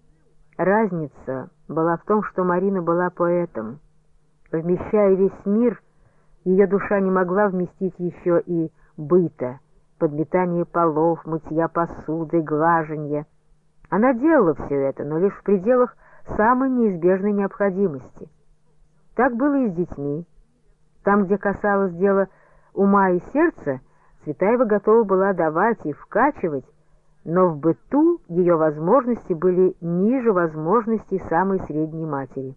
Разница была в том, что Марина была поэтом. Вмещая весь мир, ее душа не могла вместить еще и быта, подметание полов, мытья посуды, глаженья. Она делала все это, но лишь в пределах самой неизбежной необходимости. Так было и с детьми. Там, где касалось дела ума и сердца, Цветаева готова была давать и вкачивать, но в быту ее возможности были ниже возможностей самой средней матери.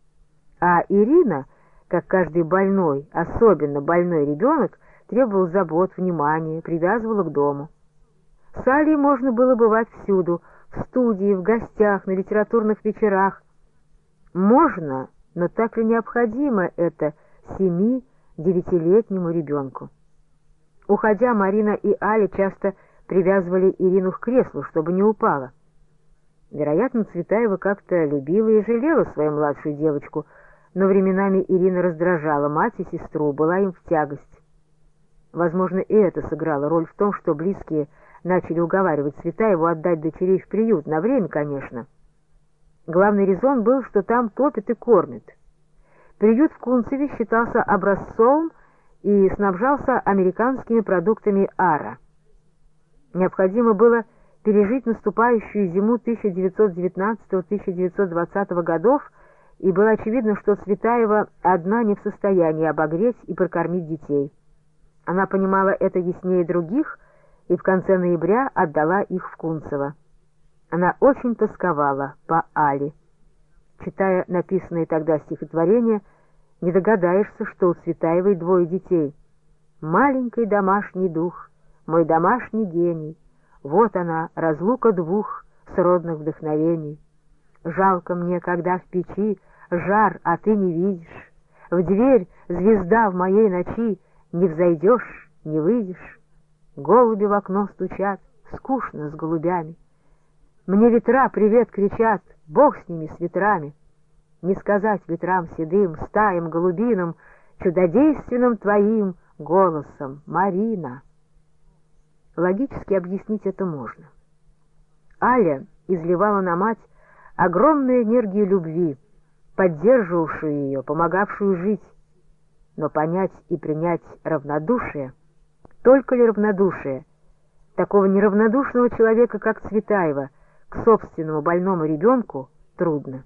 А Ирина, как каждый больной, особенно больной ребенок, требовала забот, внимания, привязывала к дому. С Алей можно было бывать всюду, в студии, в гостях, на литературных вечерах. Можно, но так ли необходимо это семи-девятилетнему ребенку? Уходя, Марина и Аля часто привязывали Ирину к креслу, чтобы не упала. Вероятно, Цветаева как-то любила и жалела свою младшую девочку, но временами Ирина раздражала мать и сестру, была им в тягость. Возможно, и это сыграло роль в том, что близкие начали уговаривать Цветаеву отдать дочерей в приют, на время, конечно. Главный резон был, что там топят и кормят. Приют в Кунцеве считался образцовым и снабжался американскими продуктами ара. Необходимо было пережить наступающую зиму тысяча девятьсот девятнадцатого — тысяча девятьсот двадцатого годов, и было очевидно, что Цветаева одна не в состоянии обогреть и прокормить детей. Она понимала это яснее других и в конце ноября отдала их в Кунцево. Она очень тосковала по Але. Читая написанные тогда стихотворения, не догадаешься, что у Цветаевой двое детей. «Маленький домашний дух, мой домашний гений, вот она, разлука двух сродных вдохновений. Жалко мне, когда в печи жар, а ты не видишь, в дверь звезда в моей ночи, не взойдешь, не выйдешь. Голуби в окно стучат, скучно с голубями. Мне ветра привет кричат, Бог с ними, с ветрами. Не сказать ветрам седым, стаям голубиным, чудодейственным твоим голосом, Марина». Логически объяснить это можно. Аля изливала на мать огромную энергию любви, поддерживавшую ее, помогавшую жить. Но понять и принять равнодушие, только ли равнодушие, такого неравнодушного человека, как Цветаева, к собственному больному ребенку, трудно.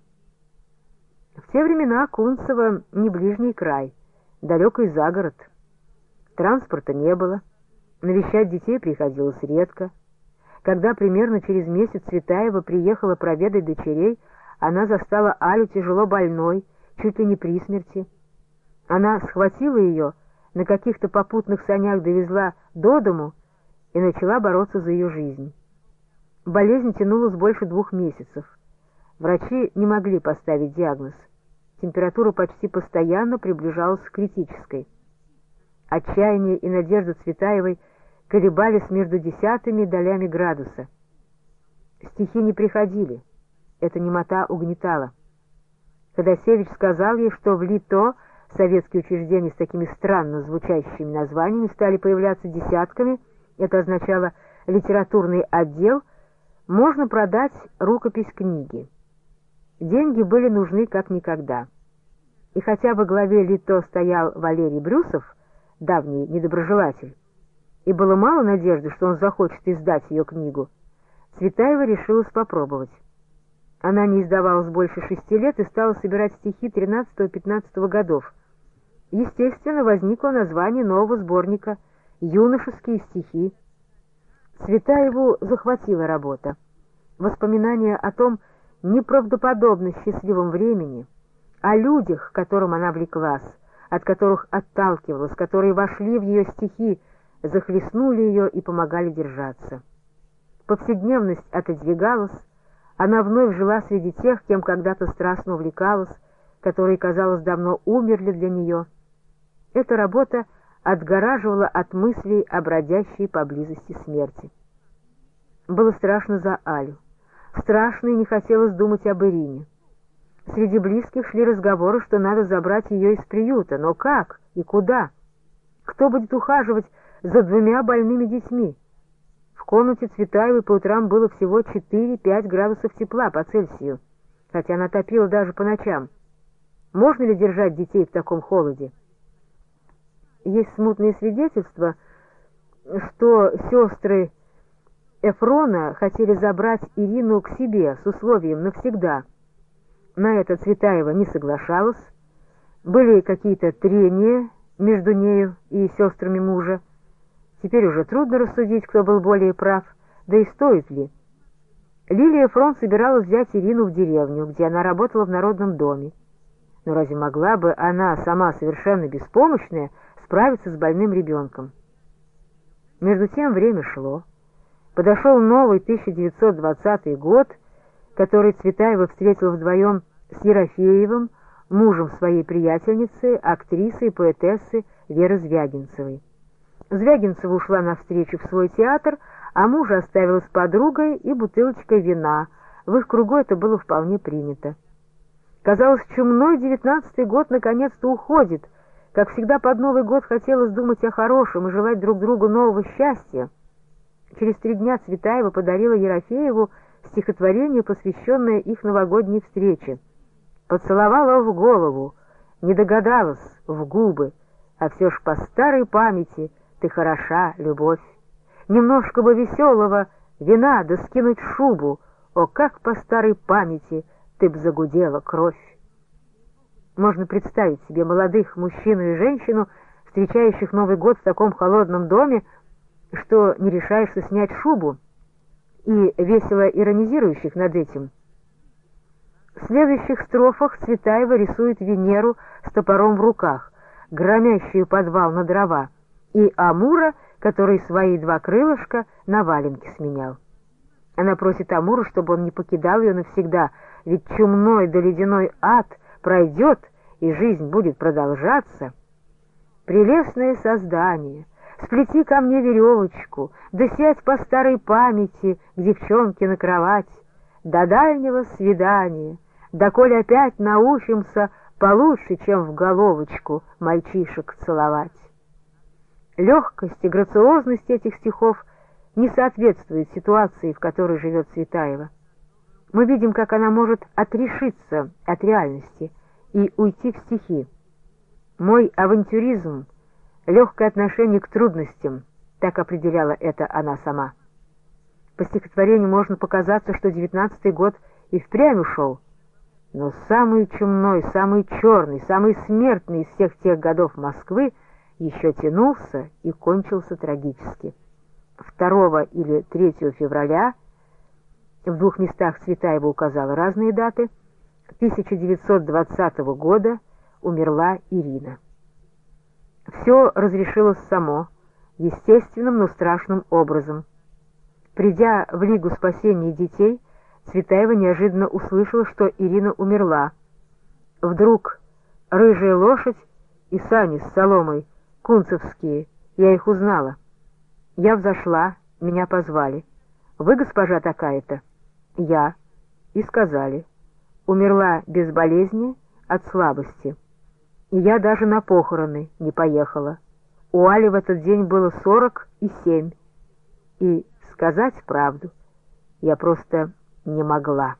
В те времена Кунцево не ближний край, далекий загород. Транспорта не было, навещать детей приходилось редко. Когда примерно через месяц Цветаева приехала проведать дочерей, она застала Алю тяжело больной, чуть ли не при смерти. Она схватила ее, на каких-то попутных санях довезла до дому и начала бороться за ее жизнь. Болезнь тянулась больше двух месяцев. Врачи не могли поставить диагноз. Температура почти постоянно приближалась к критической. Отчаяние и надежда Цветаевой колебались между десятыми долями градуса. Стихи не приходили, эта немота угнетала. Ходосевич сказал ей, что в ЛИТО советские учреждения с такими странно звучащими названиями стали появляться десятками, это означало литературный отдел, можно продать рукопись книги. Деньги были нужны как никогда. И хотя во главе ЛИТО стоял Валерий Брюсов, давний недоброжелатель, и было мало надежды, что он захочет издать ее книгу, Цветаева решилась попробовать. Она не издавалась больше шести лет и стала собирать стихи тринадцатого-пятнадцатого годов. Естественно, возникло название нового сборника «Юношеские стихи». Цветаеву захватила работа. Воспоминания о том неправдоподобно счастливом времени, о людях, к которым она влеклась, от которых отталкивалась, которые вошли в ее стихи, захлестнули ее и помогали держаться. Повседневность отодвигалась, она вновь жила среди тех, кем когда-то страстно увлекалась, которые, казалось, давно умерли для нее. Эта работа отгораживала от мыслей о бродящей поблизости смерти. Было страшно за Алю. Страшно и не хотелось думать об Ирине. Среди близких шли разговоры, что надо забрать ее из приюта, но как и куда? Кто будет ухаживать за двумя больными детьми? В комнате Цветаевой по утрам было всего четыре-пять градусов тепла по Цельсию, хотя она топила даже по ночам. Можно ли держать детей в таком холоде? Есть смутные свидетельства, что сестры Эфрона хотели забрать Ирину к себе с условием навсегда. На это Цветаева не соглашалась. Были какие-то трения между нею и сестрами мужа. Теперь уже трудно рассудить, кто был более прав, да и стоит ли. Лилия Фрон собиралась взять Ирину в деревню, где она работала в народном доме. Но разве могла бы она, сама совершенно беспомощная, справиться с больным ребенком? Между тем время шло. Подошел новый тысяча девятьсот двадцатый год, который Цветаева встретила вдвоем с Ерофеевым, мужем своей приятельницы, актрисы и поэтессы Веры Звягинцевой. Звягинцева ушла навстречу в свой театр, а мужа оставила с подругой и бутылочкой вина. В их кругу это было вполне принято. Казалось, чумной девятнадцатый год наконец-то уходит. Как всегда под Новый год хотелось думать о хорошем и желать друг другу нового счастья. Через три дня Цветаева подарила Ерофееву стихотворение, посвященное их новогодней встрече. Поцеловала в голову, не догадалась в губы, а все ж по старой памяти ты хороша, любовь. Немножко бы веселого вина, да скинуть шубу, о, как по старой памяти ты б загудела кровь. Можно представить себе молодых мужчину и женщину, встречающих Новый год в таком холодном доме, что не решаешься снять шубу, и весело иронизирующих над этим. В следующих строфах Цветаева рисует Венеру с топором в руках, громящую подвал на дрова, и Амура, который свои два крылышка на валенке сменял. Она просит Амуру, чтобы он не покидал ее навсегда, ведь чумной да ледяной ад пройдет, и жизнь будет продолжаться. Прелестное создание, сплети ко мне веревочку, да сядь по старой памяти к девчонке на кровать, до дальнего свидания, доколе опять научимся получше, чем в головочку мальчишек целовать. Легкость и грациозность этих стихов не соответствует ситуации, в которой живет Цветаева. Мы видим, как она может отрешиться от реальности и уйти в стихи. Мой авантюризм, легкое отношение к трудностям, так определяла это она сама. По стихотворению можно показаться, что девятнадцатый год и впрямь ушел, но самый чумной, самый черный, самый смертный из всех тех годов Москвы еще тянулся и кончился трагически. второго или третьего февраля, в двух местах Цветаева указала разные даты, тысяча девятьсот двадцатого года умерла Ирина. Все разрешилось само, естественным, но страшным образом. Придя в Лигу спасения детей, Цветаева неожиданно услышала, что Ирина умерла. Вдруг рыжая лошадь и сани с соломой, кунцевские, я их узнала. Я взошла, меня позвали. «Вы госпожа такая-то?» «Я». И сказали. Умерла без болезни, от слабости. И я даже на похороны не поехала. У Али в этот день было сорок и семь. И сказать правду я просто не могла.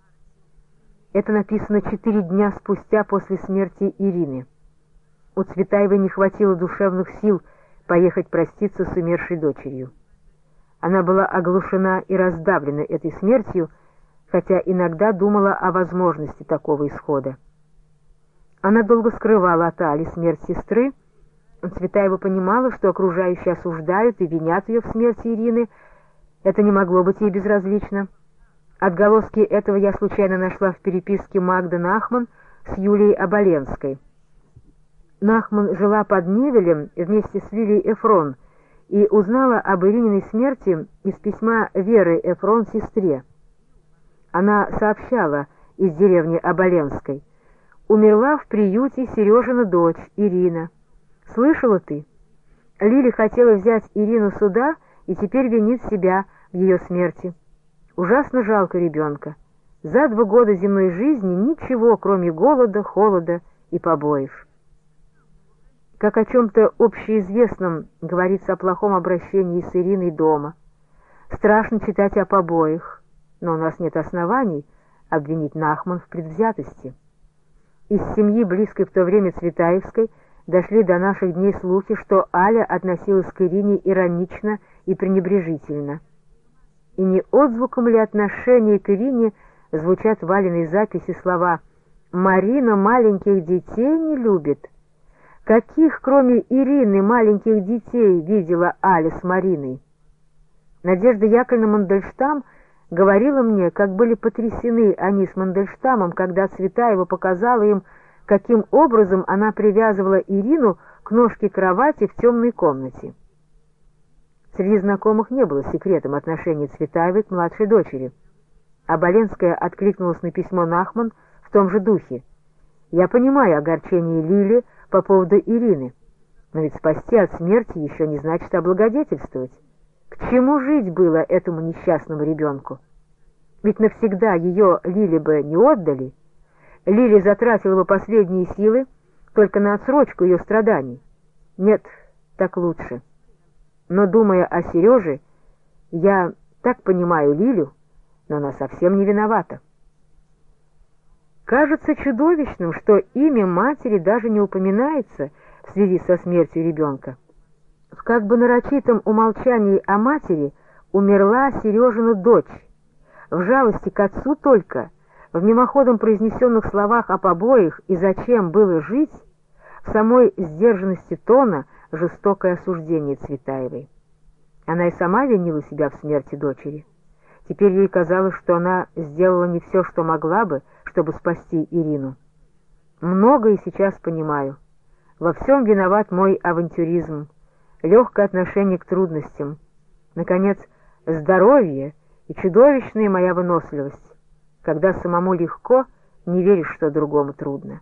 Это написано четыре дня спустя после смерти Ирины. У Цветаевой не хватило душевных сил поехать проститься с умершей дочерью. Она была оглушена и раздавлена этой смертью, хотя иногда думала о возможности такого исхода. Она долго скрывала от Али смерть сестры. Цветаева понимала, что окружающие осуждают и винят ее в смерти Ирины. Это не могло быть ей безразлично. Отголоски этого я случайно нашла в переписке Магды Нахман с Юлией Оболенской. Нахман жила под Невелем вместе с Лилией Эфрон и узнала об Ирининой смерти из письма Веры Эфрон сестре. Она сообщала из деревни Оболенской: «Умерла в приюте Сережина дочь, Ирина. Слышала ты? Лили хотела взять Ирину сюда и теперь винит себя в ее смерти. Ужасно жалко ребенка. За два года земной жизни ничего, кроме голода, холода и побоев». Как о чем-то общеизвестном говорится о плохом обращении с Ириной дома. Страшно читать о побоях, но у нас нет оснований обвинить Нахман в предвзятости. Из семьи, близкой в то время Цветаевской, дошли до наших дней слухи, что Аля относилась к Ирине иронично и пренебрежительно. И не отзвуком ли отношения к Ирине звучат в Алиной записи слова «Марина маленьких детей не любит». Каких, кроме Ирины, маленьких детей видела Аля с Мариной? Надежда Яковлевна Мандельштам говорила мне, как были потрясены они с Мандельштамом, когда Цветаева показала им, каким образом она привязывала Ирину к ножке кровати в темной комнате. Среди знакомых не было секретом отношений Цветаевой к младшей дочери. Оболенская откликнулась на письмо Нахман в том же духе. «Я понимаю огорчение Лили по поводу Ирины, но ведь спасти от смерти еще не значит облагодетельствовать. К чему жить было этому несчастному ребенку? Ведь навсегда ее Лили бы не отдали. Лили затратила бы последние силы только на отсрочку ее страданий. Нет, так лучше. Но, думая о Сереже, я так понимаю Лилю, но она совсем не виновата». Кажется чудовищным, что имя матери даже не упоминается в связи со смертью ребенка. В как бы нарочитом умолчании о матери умерла Сережина дочь. В жалости к отцу только, в мимоходом произнесенных словах о побоях и зачем было жить, в самой сдержанности тона жестокое осуждение Цветаевой. Она и сама винила себя в смерти дочери. Теперь ей казалось, что она сделала не все, что могла бы, чтобы спасти Ирину. Многое сейчас понимаю. Во всем виноват мой авантюризм, легкое отношение к трудностям, наконец, здоровье и чудовищная моя выносливость, когда самому легко, не веришь, что другому трудно.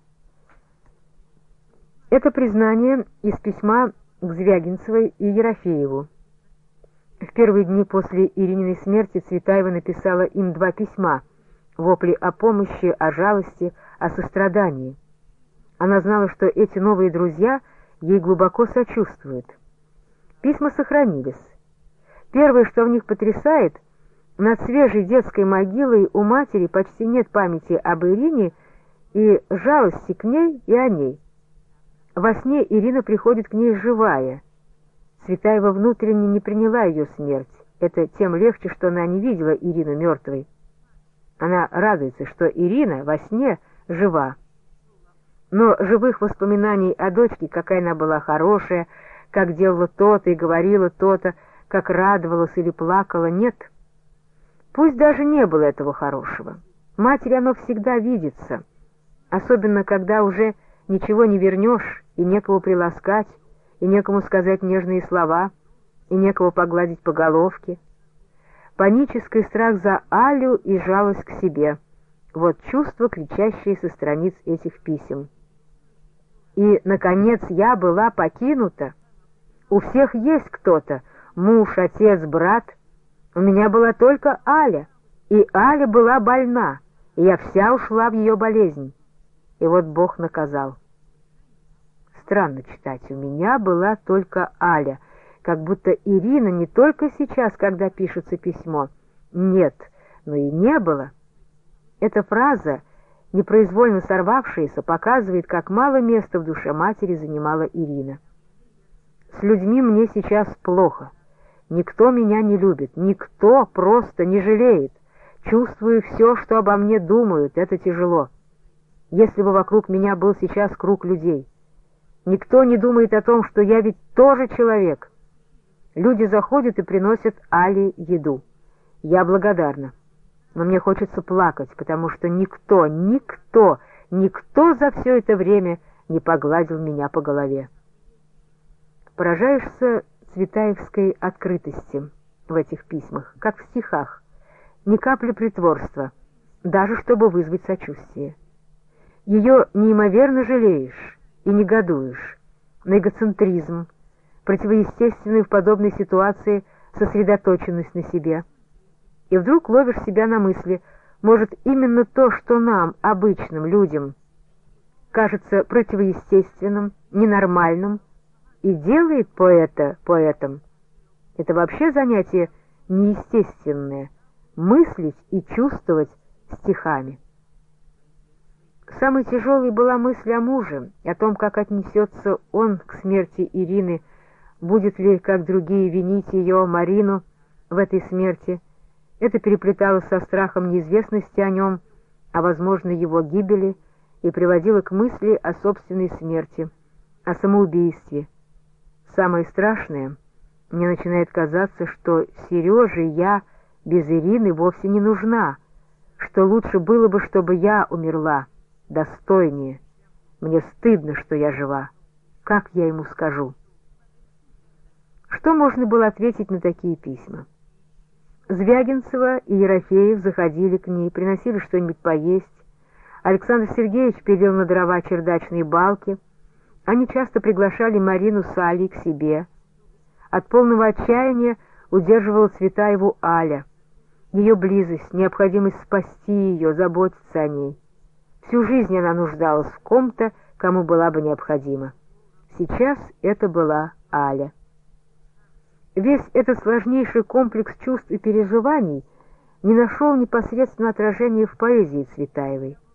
Это признание из письма к Звягинцевой и Ерофееву. В первые дни после Ирининой смерти Цветаева написала им два письма, вопли о помощи, о жалости, о сострадании. Она знала, что эти новые друзья ей глубоко сочувствуют. Письма сохранились. Первое, что в них потрясает, над свежей детской могилой у матери почти нет памяти об Ирине и жалости к ней и о ней. Во сне Ирина приходит к ней живая. Цветаева внутренне не приняла ее смерть. Это тем легче, что она не видела Ирину мертвой. Она радуется, что Ирина во сне жива. Но живых воспоминаний о дочке, какая она была хорошая, как делала то-то и говорила то-то, как радовалась или плакала, нет. Пусть даже не было этого хорошего. Матери оно всегда видится, особенно когда уже ничего не вернешь и некого приласкать, и некому сказать нежные слова, и некого погладить по головке. Панический страх за Алю и жалость к себе. Вот чувства, кричащие со страниц этих писем. И, наконец, я была покинута. У всех есть кто-то, муж, отец, брат. У меня была только Аля, и Аля была больна, и я вся ушла в ее болезнь. И вот Бог наказал. Странно читать, у меня была только Аля, как будто Ирина не только сейчас, когда пишется письмо. Нет, но и не было. Эта фраза, непроизвольно сорвавшаяся, показывает, как мало места в душе матери занимала Ирина. С людьми мне сейчас плохо. Никто меня не любит, никто просто не жалеет. Чувствую все, что обо мне думают, это тяжело. Если бы вокруг меня был сейчас круг людей. Никто не думает о том, что я ведь тоже человек. Люди заходят и приносят Але еду. Я благодарна. Но мне хочется плакать, потому что никто, никто, никто за все это время не погладил меня по голове. Поражаешься цветаевской открытости в этих письмах, как в стихах. Ни капли притворства, даже чтобы вызвать сочувствие. Ее неимоверно жалеешь и негодуешь на эгоцентризм, противоестественную в подобной ситуации сосредоточенность на себе. И вдруг ловишь себя на мысли, может, именно то, что нам, обычным людям, кажется противоестественным, ненормальным, и делает поэта поэтом. Это вообще занятие неестественное — мыслить и чувствовать стихами. Самой тяжелой была мысль о муже, о том, как отнесется он к смерти Ирины, будет ли, как другие, винить ее, Марину, в этой смерти. Это переплеталось со страхом неизвестности о нем, о возможной его гибели, и приводило к мысли о собственной смерти, о самоубийстве. Самое страшное, мне начинает казаться, что Сереже я без Ирины вовсе не нужна, что лучше было бы, чтобы я умерла, достойнее. Мне стыдно, что я жива. Как я ему скажу? Что можно было ответить на такие письма? Звягинцева и Ерофеев заходили к ней, приносили что-нибудь поесть. Александр Сергеевич пилил на дрова чердачные балки. Они часто приглашали Марину с Алей к себе. От полного отчаяния удерживала Цветаеву Аля. Ее близость, необходимость спасти ее, заботиться о ней. Всю жизнь она нуждалась в ком-то, кому была бы необходима. Сейчас это была Аля. Весь этот сложнейший комплекс чувств и переживаний не нашел непосредственно отражения в поэзии Цветаевой.